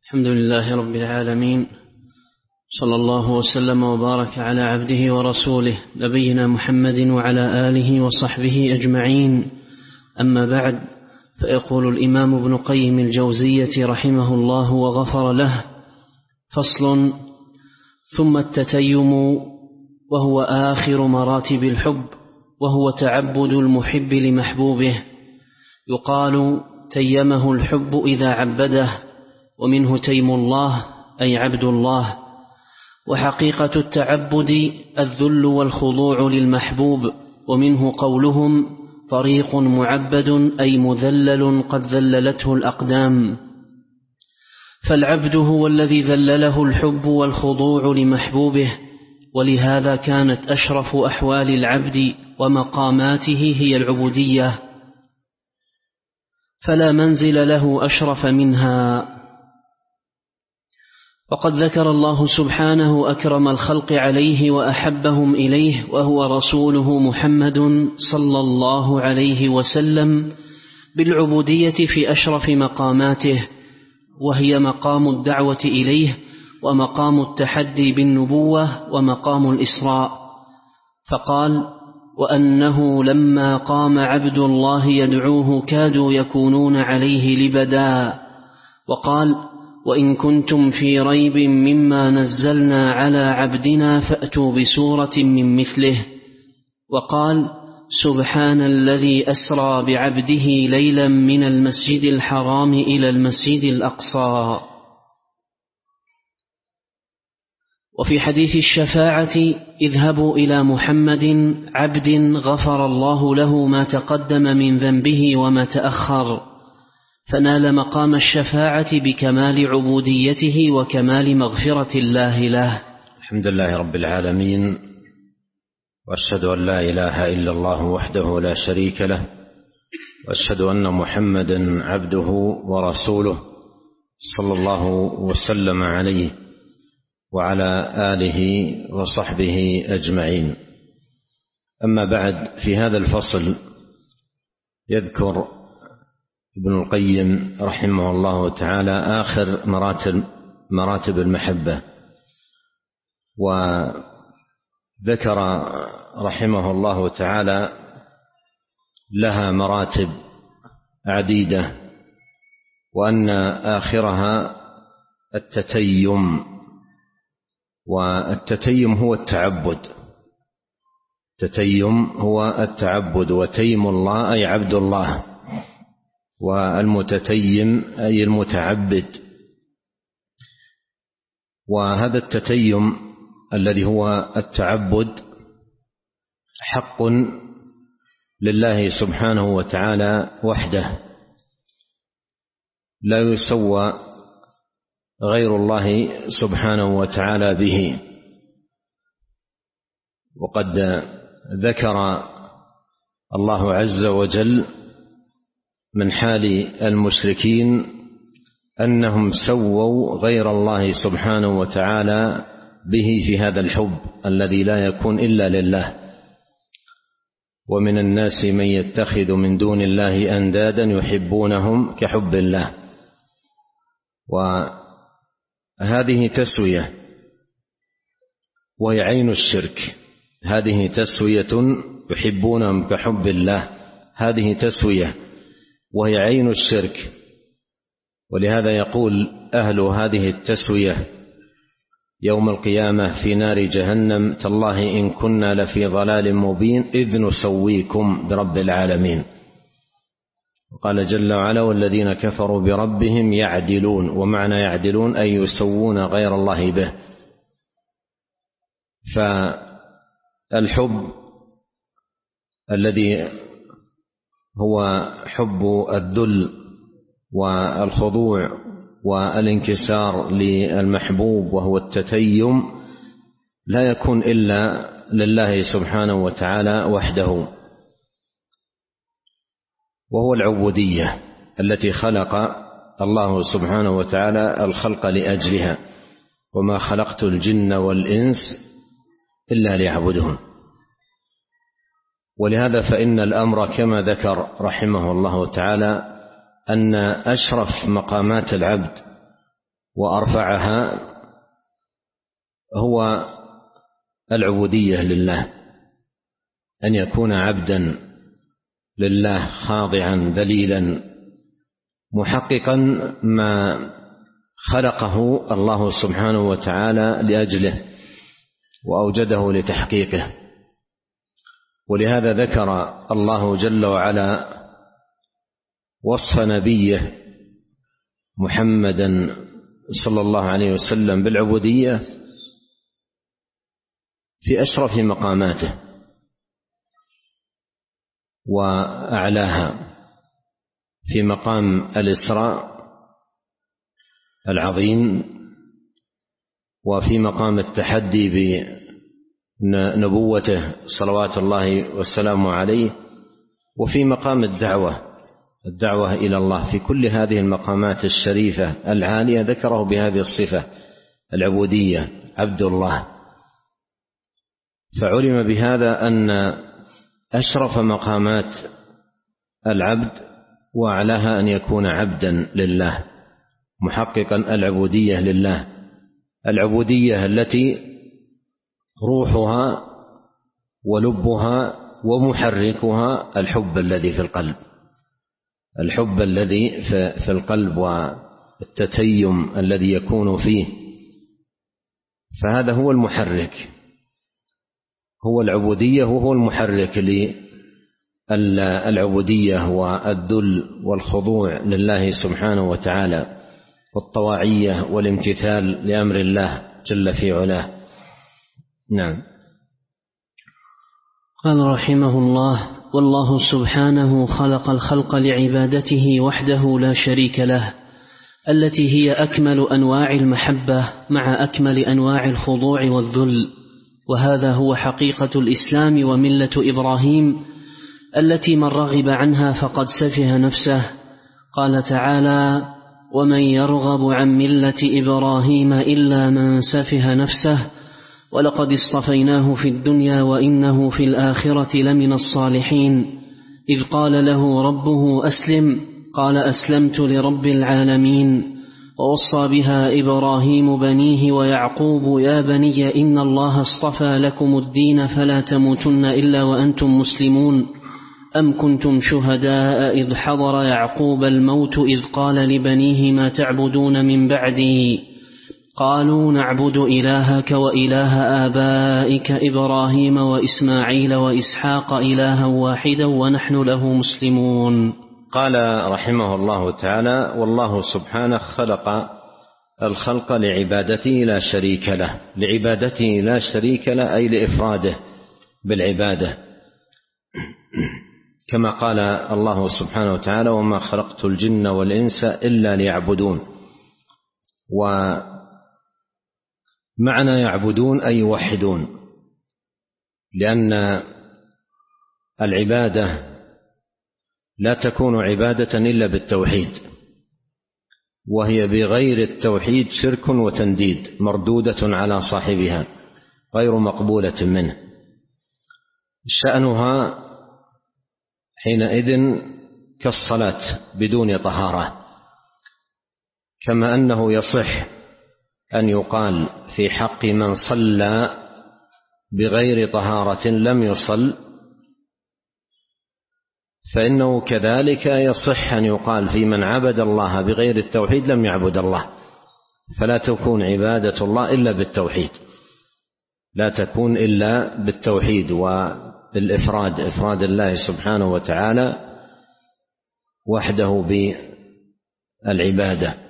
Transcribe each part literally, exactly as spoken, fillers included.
الحمد لله رب العالمين، صلى الله وسلم وبارك على عبده ورسوله نبينا محمد وعلى آله وصحبه أجمعين. أما بعد، فيقول الإمام ابن قيم الجوزية رحمه الله وغفر له: فصل. ثم التتيم، وهو آخر مراتب الحب، وهو تعبد المحب لمحبوبه. يقال تيمه الحب إذا عبده، ومنه تيم الله أي عبد الله. وحقيقة التعبد الذل والخضوع للمحبوب، ومنه قولهم طريق معبد أي مذلل قد ذللته الأقدام. فالعبد هو الذي ذلله الحب والخضوع لمحبوبه، ولهذا كانت أشرف أحوال العبد ومقاماته هي العبودية، فلا منزل له أشرف منها. وقد ذكر الله سبحانه أكرم الخلق عليه وأحبهم إليه، وهو رسوله محمد صلى الله عليه وسلم، بالعبودية في أشرف مقاماته، وهي مقام الدعوة إليه، ومقام التحدي بالنبوة، ومقام الإسراء. فقال: وأنه لما قام عبد الله يدعوه كادوا يكونون عليه لبدا. وقال: وإن كنتم في ريب مما نزلنا على عبدنا فأتوا بسورة من مثله. وقال: سبحان الذي أسرى بعبده ليلا من المسجد الحرام إلى المسجد الأقصى. وفي حديث الشفاعة: اذهبوا إلى محمد عبد غفر الله له ما تقدم من ذنبه وما تأخر، فنال مقام الشفاعة بكمال عبوديته وكمال مغفرة الله له. الحمد لله رب العالمين، وأشهد أن لا إله إلا الله وحده لا شريك له، وأشهد أن محمدا عبده ورسوله صلى الله وسلم عليه وعلى آله وصحبه أجمعين. أما بعد، في هذا الفصل يذكر ابن القيم رحمه الله تعالى آخر مراتب مراتب المحبة، وذكر رحمه الله تعالى لها مراتب عديدة، وأن آخرها التتيم. والتتيم هو التعبد، التتيم هو التعبد، وتيم الله أي عبد الله، والمتتيم أي المتعبد. وهذا التتيم الذي هو التعبد حق لله سبحانه وتعالى وحده، لا يسوى غير الله سبحانه وتعالى به. وقد ذكر الله عز وجل من حال المشركين أنهم سووا غير الله سبحانه وتعالى به في هذا الحب الذي لا يكون إلا لله. ومن الناس من يتخذ من دون الله أندادا يحبونهم كحب الله. وهذه تسوية، وهي عين الشرك. هذه تسوية يحبونهم كحب الله، هذه تسوية وهي عين الشرك. ولهذا يقول أهل هذه التسوية يوم القيامة في نار جهنم: تالله إن كنا لفي ضلال مبين إذ نسويكم برب العالمين. وقال جل وعلا: والذين كفروا بربهم يعدلون. ومعنى يعدلون أي يسوون غير الله به. فالحب الذي هو حب الذل والخضوع والانكسار للمحبوب وهو التتيم لا يكون إلا لله سبحانه وتعالى وحده. وهو العبودية التي خلق الله سبحانه وتعالى الخلق لأجلها: وما خلقت الجن والإنس إلا ليعبدون. ولهذا فإن الأمر كما ذكر رحمه الله تعالى أن أشرف مقامات العبد وأرفعها هو العبودية لله، أن يكون عبدا لله خاضعا ذليلا محققا ما خلقه الله سبحانه وتعالى لأجله وأوجده لتحقيقه. ولهذا ذكر الله جل وعلا وصف نبيه محمدا صلى الله عليه وسلم بالعبودية في أشرف مقاماته وأعلاها، في مقام الإسراء العظيم، وفي مقام التحدي بنبوته صلوات الله والسلام عليه، وفي مقام الدعوة الدعوة إلى الله. في كل هذه المقامات الشريفة العالية ذكره بهذه الصفة العبودية، عبد الله. فعلم بهذا أن أشرف مقامات العبد وأعلاها أن يكون عبدا لله محققا العبودية لله، العبودية التي روحها ولبها ومحركها الحب الذي في القلب، الحب الذي في القلب والتتيم الذي يكون فيه. فهذا هو المحرك، هو العبودية وهو المحرك للعبودية والذل والخضوع لله سبحانه وتعالى والطواعية والامتثال لأمر الله جل في علاه. نعم. قال رحمه الله: والله سبحانه خلق الخلق لعبادته وحده لا شريك له، التي هي أكمل أنواع المحبة مع أكمل أنواع الخضوع والذل، وهذا هو حقيقة الإسلام وملة إبراهيم التي من رغب عنها فقد سفه نفسه. قال تعالى: ومن يرغب عن ملة إبراهيم إلا من سفه نفسه ولقد اصطفيناه في الدنيا وإنه في الآخرة لمن الصالحين. إذ قال له ربه أسلم قال أسلمت لرب العالمين. ووصى بها إبراهيم بنيه ويعقوب: يا بني إن الله اصطفى لكم الدين فلا تموتن إلا وأنتم مسلمون. أم كنتم شهداء إذ حضر يعقوب الموت إذ قال لبنيه ما تعبدون من بعدي قالوا نعبد إلهك وإله آبائك إبراهيم وإسماعيل وإسحاق إلها واحدا ونحن له مسلمون. قال رحمه الله تعالى: والله سبحانه خلق الخلق لعبادته لا شريك له، لعبادته لا شريك له أي لإفراده بالعبادة، كما قال الله سبحانه وتعالى: وما خلقت الجن والإنس إلا ليعبدون. ومعنى يعبدون أي يوحدون، لأن العبادة لا تكون عبادة إلا بالتوحيد، وهي بغير التوحيد شرك وتنديد مردودة على صاحبها غير مقبولة منه. شأنها حينئذ كالصلاة بدون طهارة، كما أنه يصح أن يقال في حق من صلى بغير طهارة لم يصل، فإنه كذلك يصح أن يقال في من عبد الله بغير التوحيد لم يعبد الله. فلا تكون عبادة الله إلا بالتوحيد، لا تكون إلا بالتوحيد والإفراد، إفراد الله سبحانه وتعالى وحده بالعبادة.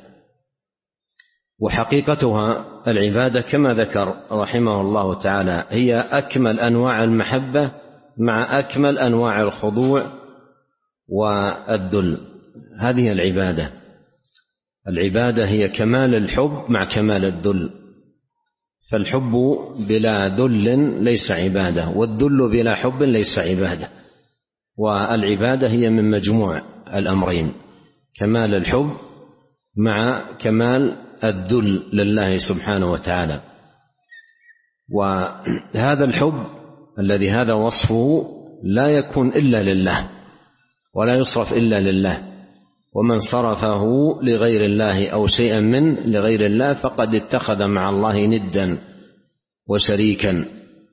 وحقيقتها العبادة كما ذكر رحمه الله تعالى هي أكمل أنواع المحبة مع أكمل أنواع الخضوع والذل. هذه العبادة، العبادة هي كمال الحب مع كمال الذل، فالحب بلا ذل ليس عبادة، والذل بلا حب ليس عبادة. والعبادة هي من مجموع الأمرين، كمال الحب مع كمال الذل لله سبحانه وتعالى. وهذا الحب الذي هذا وصفه لا يكون إلا لله ولا يصرف إلا لله، ومن صرفه لغير الله أو شيئا من لغير الله فقد اتخذ مع الله ندا وشريكا.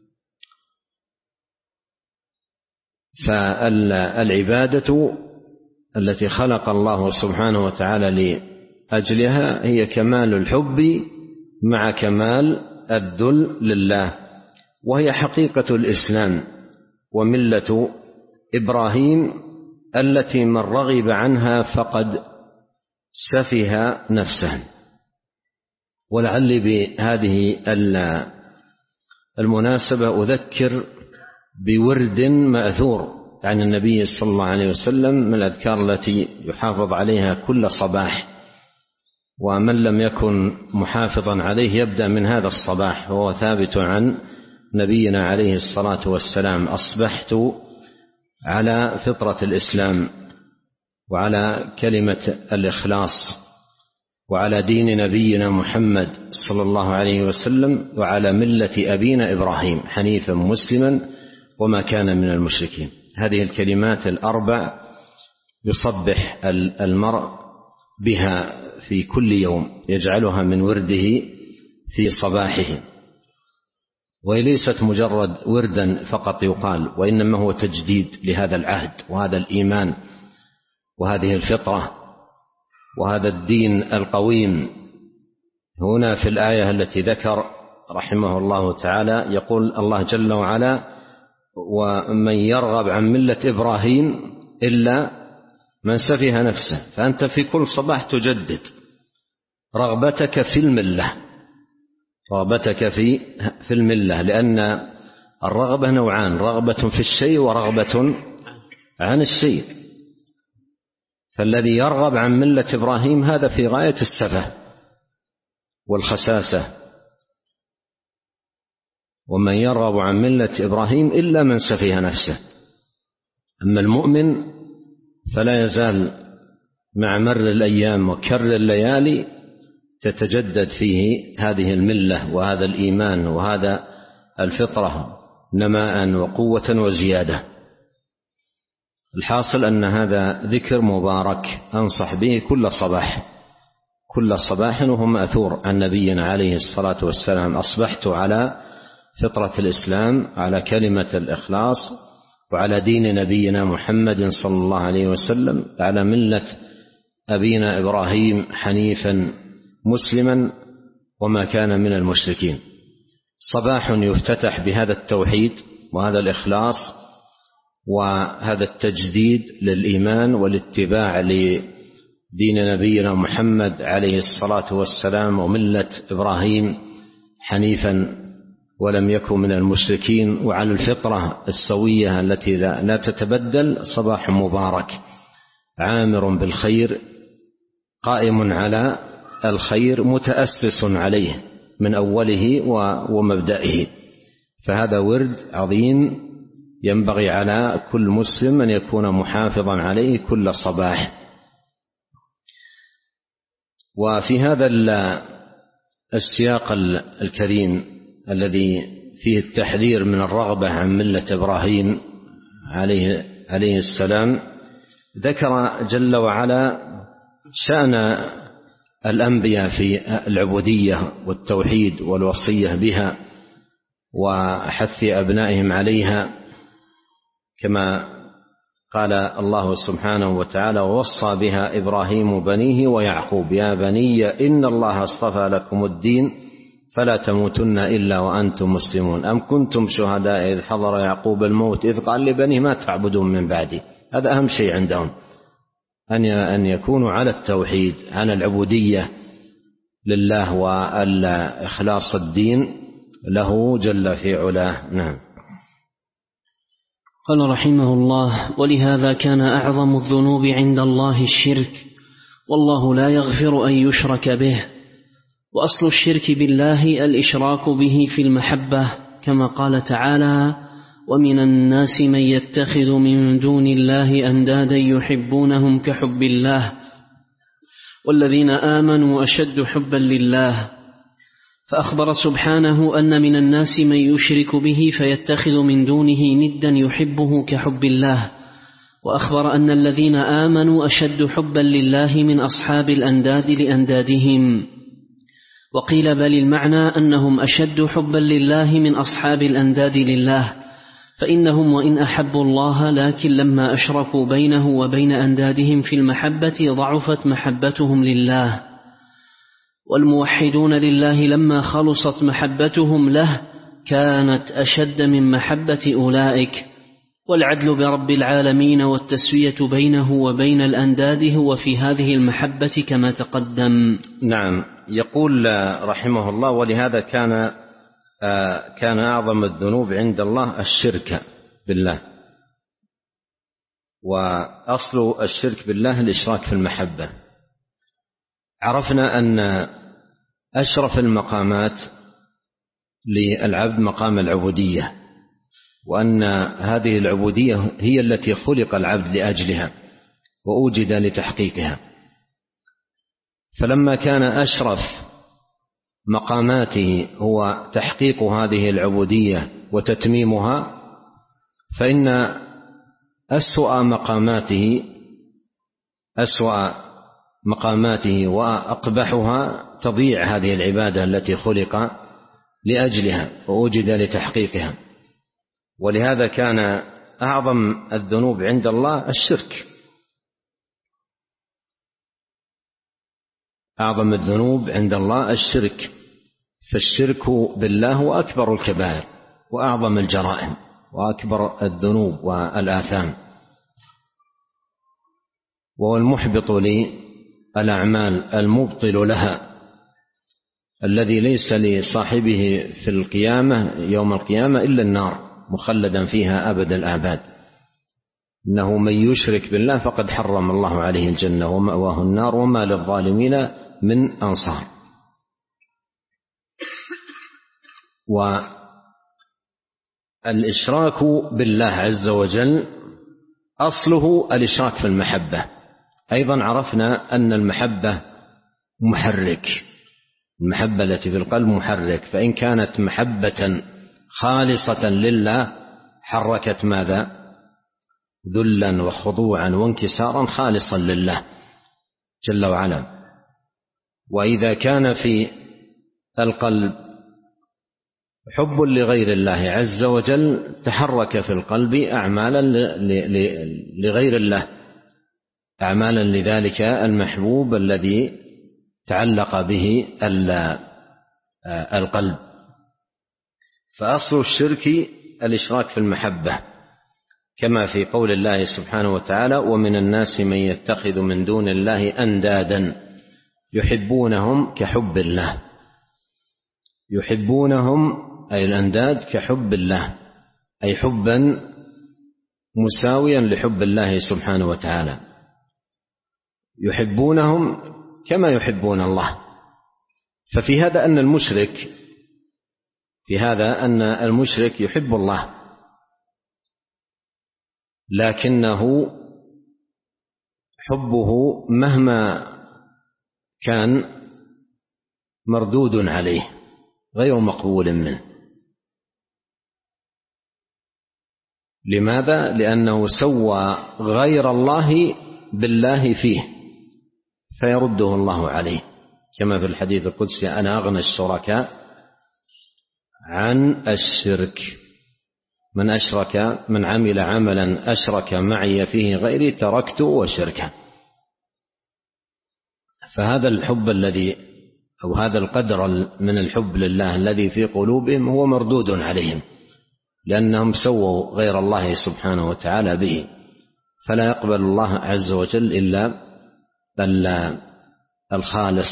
فالعبادة التي خلق الله سبحانه وتعالى لأجلها هي كمال الحب مع كمال الذل لله، وهي حقيقة الإسلام وملة إبراهيم التي من رغب عنها فقد سفه نفسه. ولعلي بهذه المناسبة أذكر بورد مأثور عن النبي صلى الله عليه وسلم من الأذكار التي يحافظ عليها كل صباح، ومن لم يكن محافظا عليه يبدأ من هذا الصباح، وهو ثابت عن نبينا عليه الصلاة والسلام: أصبحت على فطرة الإسلام وعلى كلمة الإخلاص وعلى دين نبينا محمد صلى الله عليه وسلم وعلى ملة أبينا إبراهيم حنيفا مسلما وما كان من المشركين. هذه الكلمات الأربع يصبح المرء بها في كل يوم، يجعلها من ورده في صباحه، وهي ليست مجرد وردا فقط يقال، وإنما هو تجديد لهذا العهد وهذا الإيمان وهذه الفطرة وهذا الدين القويم. هنا في الآية التي ذكر رحمه الله تعالى يقول الله جل وعلا: ومن يرغب عن ملة إبراهيم إلا من سفه نفسه. فأنت في كل صباح تجدد رغبتك في الملة، رغبتك في في الملة، لأن الرغبة نوعان: رغبة في الشيء ورغبة عن الشيء. فالذي يرغب عن ملة إبراهيم هذا في غاية السفه والخساسة. ومن يرغب عن ملة إبراهيم إلا من سفه نفسه. أما المؤمن فلا يزال مع مر الأيام وكر الليالي تتجدد فيه هذه الملة وهذا الإيمان وهذا الفطرة نماء وقوة وزيادة. الحاصل أن هذا ذكر مبارك أنصح به كل صباح كل صباح وهو مأثور عن نبينا عليه الصلاة والسلام: أصبحت على فطرة الإسلام، على كلمة الإخلاص، وعلى دين نبينا محمد صلى الله عليه وسلم، على ملة أبينا إبراهيم حنيفا مسلما وما كان من المشركين. صباح يفتتح بهذا التوحيد وهذا الإخلاص وهذا التجديد للإيمان والاتباع لدين نبينا محمد عليه الصلاة والسلام وملة إبراهيم حنيفا ولم يكن من المشركين، وعلى الفطرة السوية التي لا تتبدل. صباح مبارك عامر بالخير قائم على الخير متأسس عليه من أوله ومبدئه. فهذا ورد عظيم ينبغي على كل مسلم أن يكون محافظا عليه كل صباح. وفي هذا السياق الكريم الذي فيه التحذير من الرغبة عن ملة إبراهيم عليه, عليه السلام، ذكر جل وعلا شأن الأنبياء في العبودية والتوحيد والوصية بها وحث أبنائهم عليها، كما قال الله سبحانه وتعالى: ووصى بها إبراهيم بنيه ويعقوب يا بني إن الله اصطفى لكم الدين فلا تموتن إلا وأنتم مسلمون أم كنتم شهداء إذ حضر يعقوب الموت إذ قال لبنيه ما تعبدون من بعدي. هذا أهم شيء عندهم، أن يكونوا على التوحيد، على العبودية لله والإخلاص الدين له جل في علاه. نعم. قال رحمه الله: ولهذا كان أعظم الذنوب عند الله الشرك، والله لا يغفر أن يشرك به. وأصل الشرك بالله الإشراك به في المحبة، كما قال تعالى: ومن الناس من يتخذ من دون الله أندادا يحبونهم كحب الله والذين آمنوا أشد حبا لله. فأخبر سبحانه أن من الناس من يشرك به فيتخذ من دونه ندا يحبه كحب الله، وأخبر أن الذين آمنوا أشد حبا لله من أصحاب الأنداد لأندادهم. وقيل بل المعنى أنهم أشد حبا لله من أصحاب الأنداد لله، فإنهم وإن أحبوا الله لكن لما أشركوا بينه وبين أندادهم في المحبة ضعفت محبتهم لله. والموحدون لله لما خلصت محبتهم له كانت أشد من محبة أولئك. والعدل برب العالمين والتسوية بينه وبين الأنداد هو في هذه المحبة كما تقدم. نعم. يقول رحمه الله: ولهذا كان كان أعظم الذنوب عند الله الشرك بالله. وأصل الشرك بالله الإشراك في المحبة. عرفنا أن أشرف المقامات للعبد مقام العبودية، وأن هذه العبودية هي التي خلق العبد لأجلها وأوجد لتحقيقها. فلما كان أشرف مقاماته هو تحقيق هذه العبودية وتتميمها، فإن أسوأ مقاماته أسوأ مقاماته وأقبحها تضيع هذه العبادة التي خلق لأجلها ووجد لتحقيقها. ولهذا كان أعظم الذنوب عند الله الشرك. أعظم الذنوب عند الله الشرك، فالشرك بالله هو أكبر الكبائر وأعظم الجرائم وأكبر الذنوب والآثام، وهو المحبط للأعمال المبطل لها، الذي ليس لصاحبه في القيامة يوم القيامة إلا النار مخلدا فيها أبد الآباد. إنه من يشرك بالله فقد حرم الله عليه الجنة ومأواه النار وما للظالمين من أنصار. والإشراك بالله عز وجل أصله الإشراك في المحبة. أيضا عرفنا أن المحبة محرك، المحبة التي في القلب محرك، فإن كانت محبة خالصة لله حركت ماذا؟ ذلا وخضوعا وانكسارا خالصا لله جل وعلا. وإذا كان في القلب حب لغير الله عز وجل تحرك في القلب أعمالا لغير الله، أعمالا لذلك المحبوب الذي تعلق به القلب. فأصل الشرك الإشراك في المحبة، كما في قول الله سبحانه وتعالى: ومن الناس من يتخذ من دون الله أندادا يحبونهم كحب الله. يحبونهم أي الأنداد كحب الله، أي حبا مساويا لحب الله سبحانه وتعالى. يحبونهم كما يحبون الله. ففي هذا أن المشرك في هذا أن المشرك يحب الله، لكنه حبه مهما كان مردود عليه غير مقبول منه. لماذا؟ لأنه سوى غير الله بالله فيه فيرده الله عليه، كما في الحديث القدسي: أنا أغنى الشركاء عن الشرك، من أشرك من عمل عملا أشرك معي فيه غيري تركته وشركه. فهذا الحب الذي أو هذا القدر من الحب لله الذي في قلوبهم هو مردود عليهم، لأنهم سووا غير الله سبحانه وتعالى به، فلا يقبل الله عز وجل إلا الخالص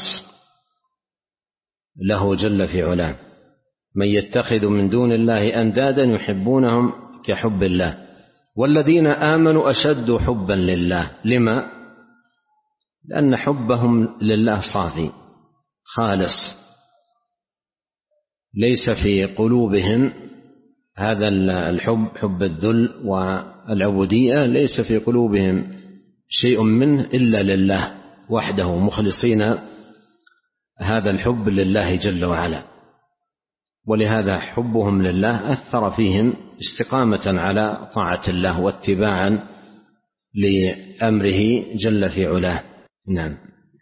له جل في علاه. من يتخذ من دون الله أندادا يحبونهم كحب الله والذين آمنوا أشد حبا لله. لما؟ لأن حبهم لله صافي خالص، ليس في قلوبهم هذا الحب، حب الذل والعبودية، ليس في قلوبهم شيء منه إلا لله وحده، مخلصين هذا الحب لله جل وعلا. ولهذا حبهم لله أثر فيهم استقامة على طاعة الله واتباعا لأمره جل في علاه. نعم.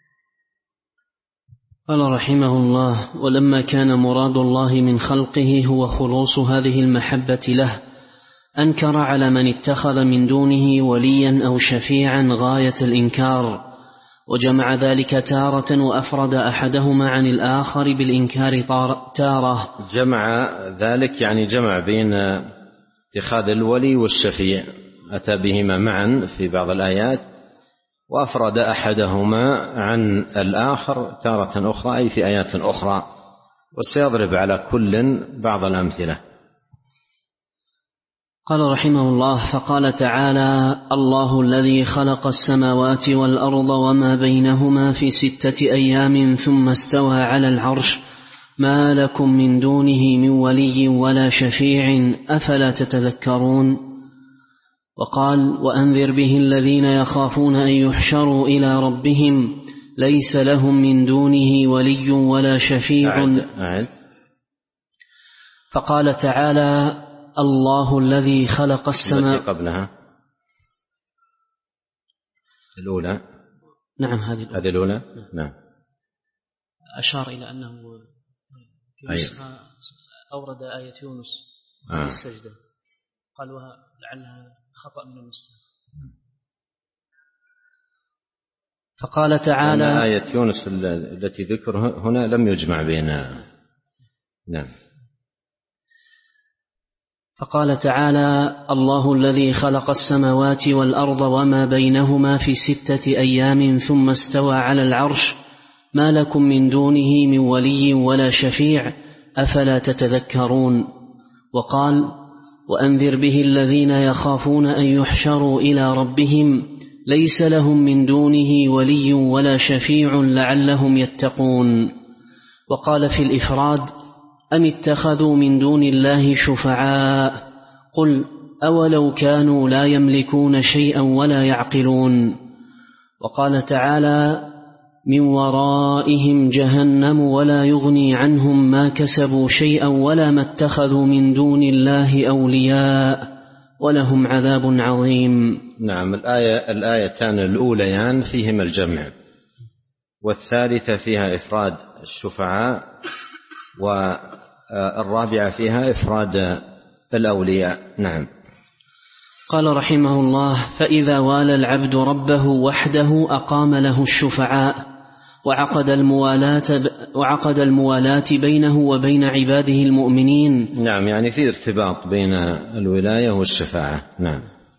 قال رحمه الله: ولما كان مراد الله من خلقه هو خلوص هذه المحبة له، أنكر على من اتخذ من دونه وليا أو شفيعا غاية الإنكار، وجمع ذلك تارة وأفرد أحدهما عن الآخر بالإنكار تارة. جمع ذلك يعني جمع بين اتخاذ الولي والشفيع، أتى بهما معا في بعض الآيات، وأفرد أحدهما عن الآخر تارة أخرى أي في آيات أخرى، وسيضرب على كل بعض الأمثلة. قال رحمه الله: فقال تعالى: الله الذي خلق السماوات والأرض وما بينهما في ستة أيام ثم استوى على العرش ما لكم من دونه من ولي ولا شفيع أفلا تتذكرون. وقال: وأنذر به الذين يخافون أن يحشروا إلى ربهم ليس لهم من دونه ولي ولا شفيع. أعد. أعد. فقال تعالى: الله الذي خلق السماء. قبلها الأولى. نعم هذه الأولى. هذه الأولى. نعم. أشار إلى أنه في نسخة أورد آية يونس في آه. السجدة، قال لعلها خطأ من النسخة. فقال تعالى: آية يونس التي ذكر هنا لم يجمع بينها. نعم. فقال تعالى: الله الذي خلق السماوات والأرض وما بينهما في ستة أيام ثم استوى على العرش ما لكم من دونه من ولي ولا شفيع أفلا تتذكرون. وقال: وأنذر به الذين يخافون أن يحشروا إلى ربهم ليس لهم من دونه ولي ولا شفيع لعلهم يتقون. وقال في الإفراد: أم اتخذوا من دون الله شفعاء قل أولو كانوا لا يملكون شيئا ولا يعقلون. وقال تعالى: من ورائهم جهنم ولا يغني عنهم ما كسبوا شيئا ولا ما اتخذوا من دون الله أولياء ولهم عذاب عظيم. نعم. الآية الآيتان الأوليان فيهما الجمع، والثالثة فيها إفراد الشفعاء، والرابعة فيها إفراد الأولياء. نعم. قال رحمه الله: فإذا والى العبد ربه وحده أقام له الشفعاء وعقد الموالاة, وعقد الموالاة بينه وبين عباده المؤمنين. نعم، يعني في ارتباط بين الولاية والشفاعة. نعم.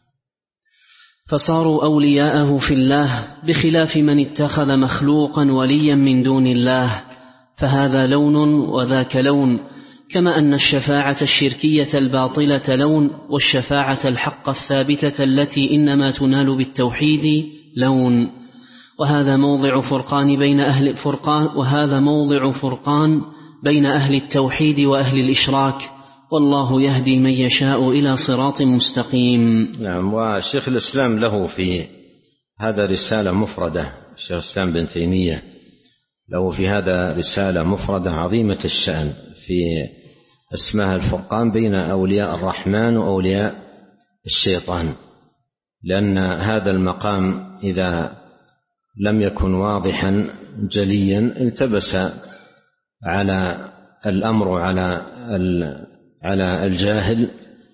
فصاروا أولياءه في الله بخلاف من اتخذ مخلوقا وليا من دون الله، فهذا لون وذاك لون، كما أن الشفاعة الشركية الباطلة لون، والشفاعة الحق الثابتة التي إنما تنال بالتوحيد لون. وهذا موضع فرقان بين أهل فرقان وهذا موضع فرقان بين أهل التوحيد وأهل الإشراك، والله يهدي من يشاء إلى صراط مستقيم. نعم. وشيخ الإسلام له في هذا رسالة مفردة، شيخ الإسلام بن تيمية له في هذا رسالة مفردة عظيمة الشأن في اسمها الفرقان بين أولياء الرحمن وأولياء الشيطان، لأن هذا المقام إذا لم يكن واضحا جليا التبس على الأمر على على الجاهل،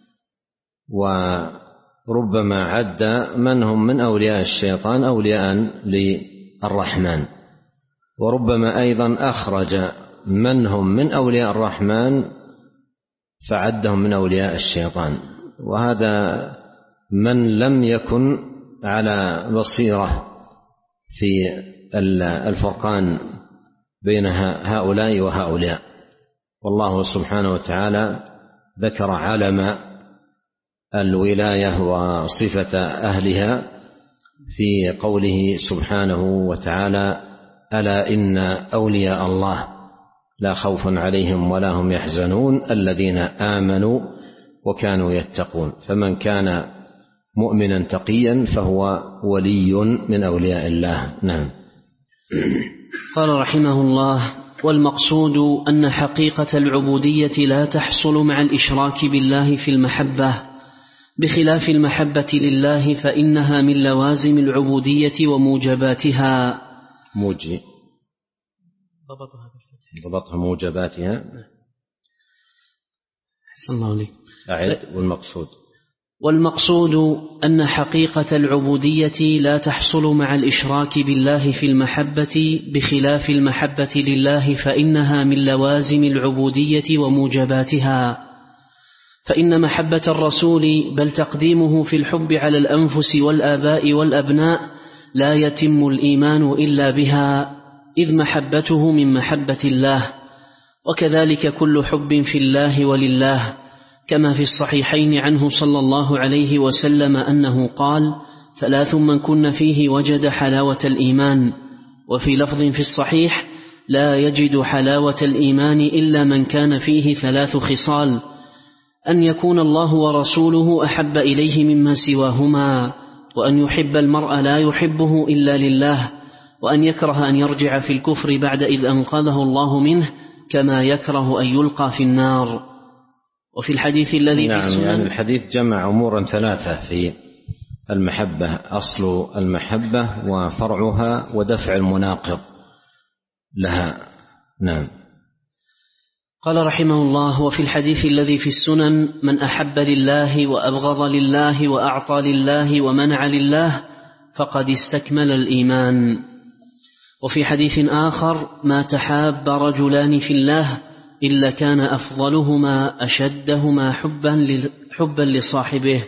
وربما عد من هم من أولياء الشيطان أولياء للرحمن، وربما أيضا أخرج من هم من أولياء الرحمن فعدهم من أولياء الشيطان. وهذا من لم يكن على بصيرة في الفرقان بين هؤلاء وهؤلاء. والله سبحانه وتعالى ذكر علم الولاية وصفة أهلها في قوله سبحانه وتعالى: ألا إن أولياء الله لا خوف عليهم ولا هم يحزنون الذين آمنوا وكانوا يتقون. فمن كان مؤمنا تقيا فهو ولي من أولياء الله. نعم. قال رحمه الله: والمقصود أن حقيقة العبودية لا تحصل مع الإشراك بالله في المحبة، بخلاف المحبة لله فإنها من لوازم العبودية وموجباتها. موجي ضبطها بالفتح. ضبطها موجباتها. أحسن الله عليك. أعد. والمقصود والمقصود أن حقيقة العبودية لا تحصل مع الإشراك بالله في المحبة بخلاف المحبة لله فإنها من لوازم العبودية وموجباتها. فإن محبة الرسول بل تقديمه في الحب على الأنفس والآباء والأبناء لا يتم الإيمان إلا بها، إذ محبته من محبة الله، وكذلك كل حب في الله ولله، كما في الصحيحين عنه صلى الله عليه وسلم أنه قال: ثلاث من كن فيه وجد حلاوة الإيمان. وفي لفظ في الصحيح: لا يجد حلاوة الإيمان إلا من كان فيه ثلاث خصال: أن يكون الله ورسوله أحب إليه مما سواهما، وأن يحب المرء لا يحبه إلا لله، وأن يكره أن يرجع في الكفر بعد إذ أنقذه الله منه، كما يكره أن يلقى في النار. وفي الحديث الذي نعم في السنن يعني الحديث جمع أمورا ثلاثة في المحبة: أصل المحبة وفرعها ودفع المناقض لها. نعم. قال رحمه الله: وفي الحديث الذي في السنن: من أحب لله وأبغض لله وأعطى لله ومنع لله فقد استكمل الإيمان. وفي حديث آخر: ما تحاب رجلان في الله إلا كان أفضلهما أشدهما حبا حبا لصاحبه.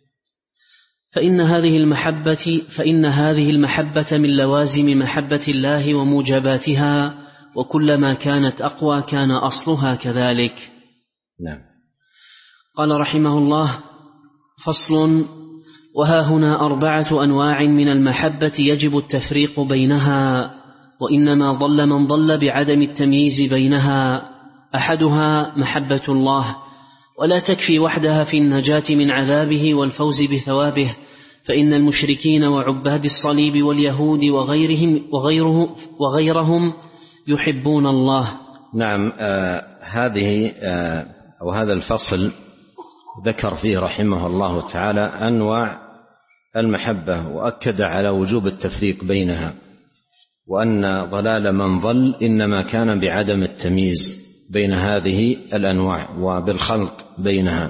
فإن هذه المحبة فإن هذه المحبة من لوازم محبة الله وموجباتها، وكلما كانت أقوى كان أصلها كذلك. نعم. قال رحمه الله: فصل. وها هنا أربعة أنواع من المحبة يجب التفريق بينها، وإنما ضل من ضل بعدم التمييز بينها. أحدها محبة الله، ولا تكفي وحدها في النجاة من عذابه والفوز بثوابه، فإن المشركين وعباد الصليب واليهود وغيرهم, وغيره وغيرهم يحبون الله. نعم. آه هذه آه أو هذا الفصل ذكر فيه رحمه الله تعالى أنواع المحبة، وأكد على وجوب التفريق بينها، وأن ضلال من ضل إنما كان بعدم التمييز بين هذه الأنواع وبالخلط بينها.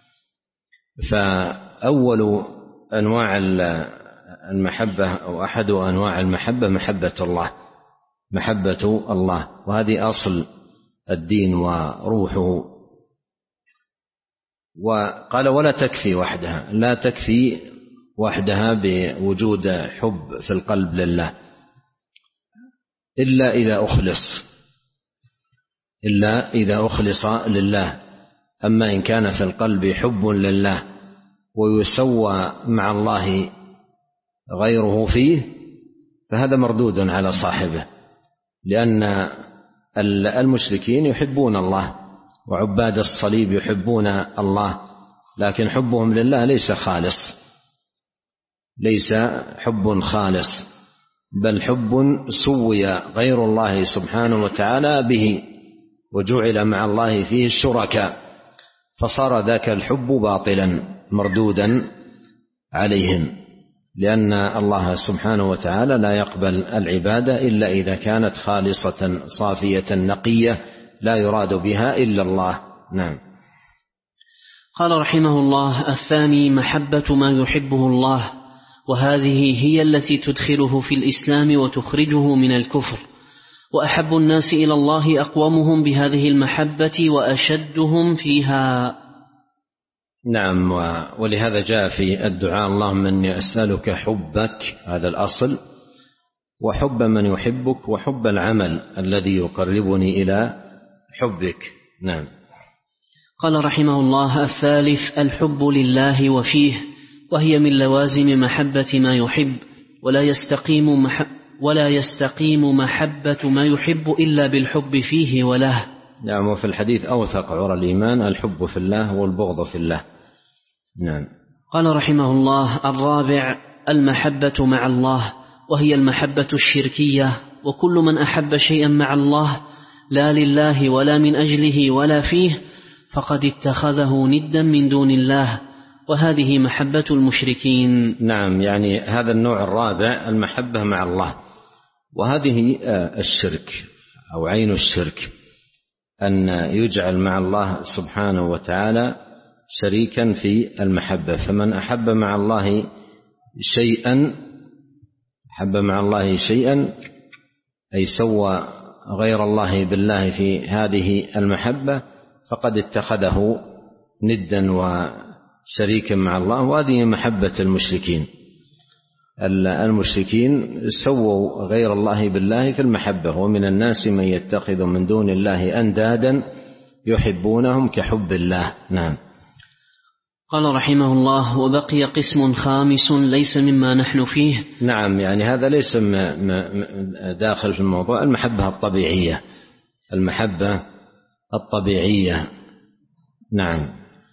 فأول أنواع المحبة أو أحد أنواع المحبة محبة الله، محبة الله، وهذه أصل الدين وروحه. وقال: ولا تكفي وحدها، لا تكفي وحدها بوجود حب في القلب لله إلا إذا أخلص إلا إذا أخلص لله. أما إن كان في القلب حب لله ويسوى مع الله غيره فيه فهذا مردود على صاحبه، لأن المشركين يحبون الله وعباد الصليب يحبون الله، لكن حبهم لله ليس خالص، ليس حب خالص، بل حب سوي غير الله سبحانه وتعالى به وجعل مع الله فيه الشركاء، فصار ذاك الحب باطلا مردودا عليهم، لأن الله سبحانه وتعالى لا يقبل العبادة إلا إذا كانت خالصة صافية نقية لا يراد بها إلا الله. نعم. قال رحمه الله: الثاني محبة ما يحبه الله، وهذه هي التي تدخله في الإسلام وتخرجه من الكفر، وأحب الناس إلى الله أقومهم بهذه المحبة وأشدهم فيها. نعم. ولهذا جاء في الدعاء: اللهم إني أسألك حبك، هذا الأصل، وحب من يحبك، وحب العمل الذي يقربني إلى حبك. نعم. قال رحمه الله: الثالث الحب لله وفيه، وهي من لوازم محبة ما يحب، ولا يستقيم مح... ولا يستقيم محبة ما يحب إلا بالحب فيه وله. نعم. وفي الحديث: أوثق عرى الإيمان الحب في الله والبغض في الله. نعم. قال رحمه الله: الرابع المحبة مع الله، وهي المحبة الشركية، وكل من أحب شيئا مع الله لا لله ولا من أجله ولا فيه فقد اتخذه ندا من دون الله، وهذه محبة المشركين. نعم، يعني هذا النوع الرابع المحبة مع الله، وهذه الشرك أو عين الشرك، أن يجعل مع الله سبحانه وتعالى شريكا في المحبة. فمن أحب مع الله شيئا أحب مع الله شيئا أي سوى غير الله بالله في هذه المحبة فقد اتخذه ندا وشريكا مع الله، وهذه محبة المشركين. المشركين سووا غير الله بالله في المحبة، ومن الناس من يتخذ من دون الله أندادا يحبونهم كحب الله. نعم. قال رحمه الله: وبقي قسم خامس ليس مما نحن فيه. نعم، يعني هذا ليس داخل في الموضوع، المحبة الطبيعية، المحبة الطبيعية. نعم.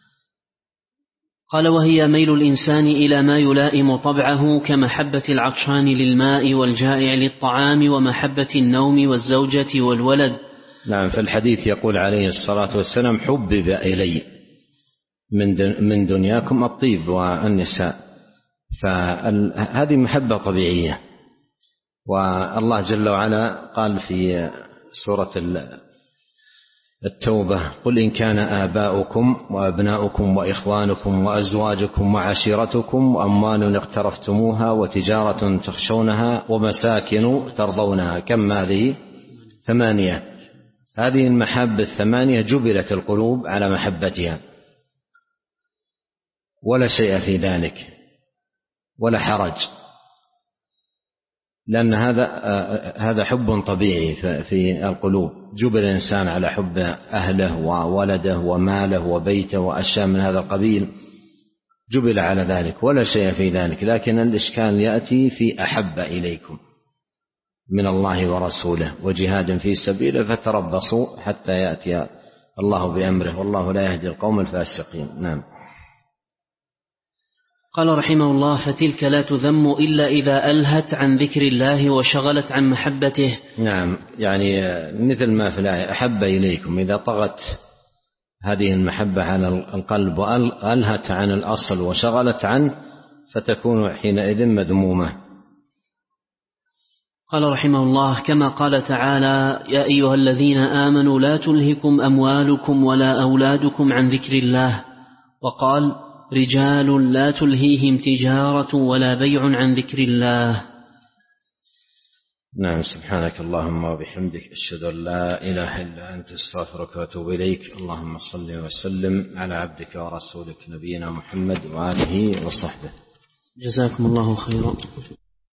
قال: وهي ميل الإنسان إلى ما يلائم طبعه كمحبة العطشان للماء والجائع للطعام ومحبة النوم والزوجة والولد. نعم، في الحديث يقول عليه الصلاة والسلام: حبب إلي من دنياكم الطيب والنساء. فهذه محبة طبيعية. والله جل وعلا قال في سورة التوبة: قل إن كان آباؤكم وأبناؤكم وإخوانكم وأزواجكم وعشيرتكم وأموال اقترفتموها وتجارة تخشونها ومساكن ترضونها. كم هذه؟ ثمانية. هذه المحبة الثمانية جبلت القلوب على محبتها، ولا شيء في ذلك ولا حرج، لأن هذا هذا حب طبيعي في القلوب. جبل الإنسان على حب أهله وولده وماله وبيته وأشياء من هذا القبيل، جبل على ذلك، ولا شيء في ذلك. لكن الإشكال يأتي في أحب إليكم من الله ورسوله وجهاد في سبيله فتربصوا حتى يأتي الله بأمره، والله لا يهدي القوم الفاسقين. نعم. قال رحمه الله: فتلك لا تذم إلا إذا ألهت عن ذكر الله وشغلت عن محبته. نعم، يعني مثل ما في الآية: أحب إليكم، إذا طغت هذه المحبة على القلب وألهت عن الأصل وشغلت عنه فتكون حينئذ مذمومة. قال رحمه الله: كما قال تعالى: يا أيها الذين آمنوا لا تلهكم أموالكم ولا أولادكم عن ذكر الله. وقال: رجال لا تلهيهم تجارة ولا بيع عن ذكر الله. نعم. سبحانك اللهم وبحمدك، أشهد أن لا إله إلا أنت، استغفرك وأتوب إليك. اللهم صل وسلم على عبدك ورسولك نبينا محمد وآله وصحبه. جزاكم الله خيرا.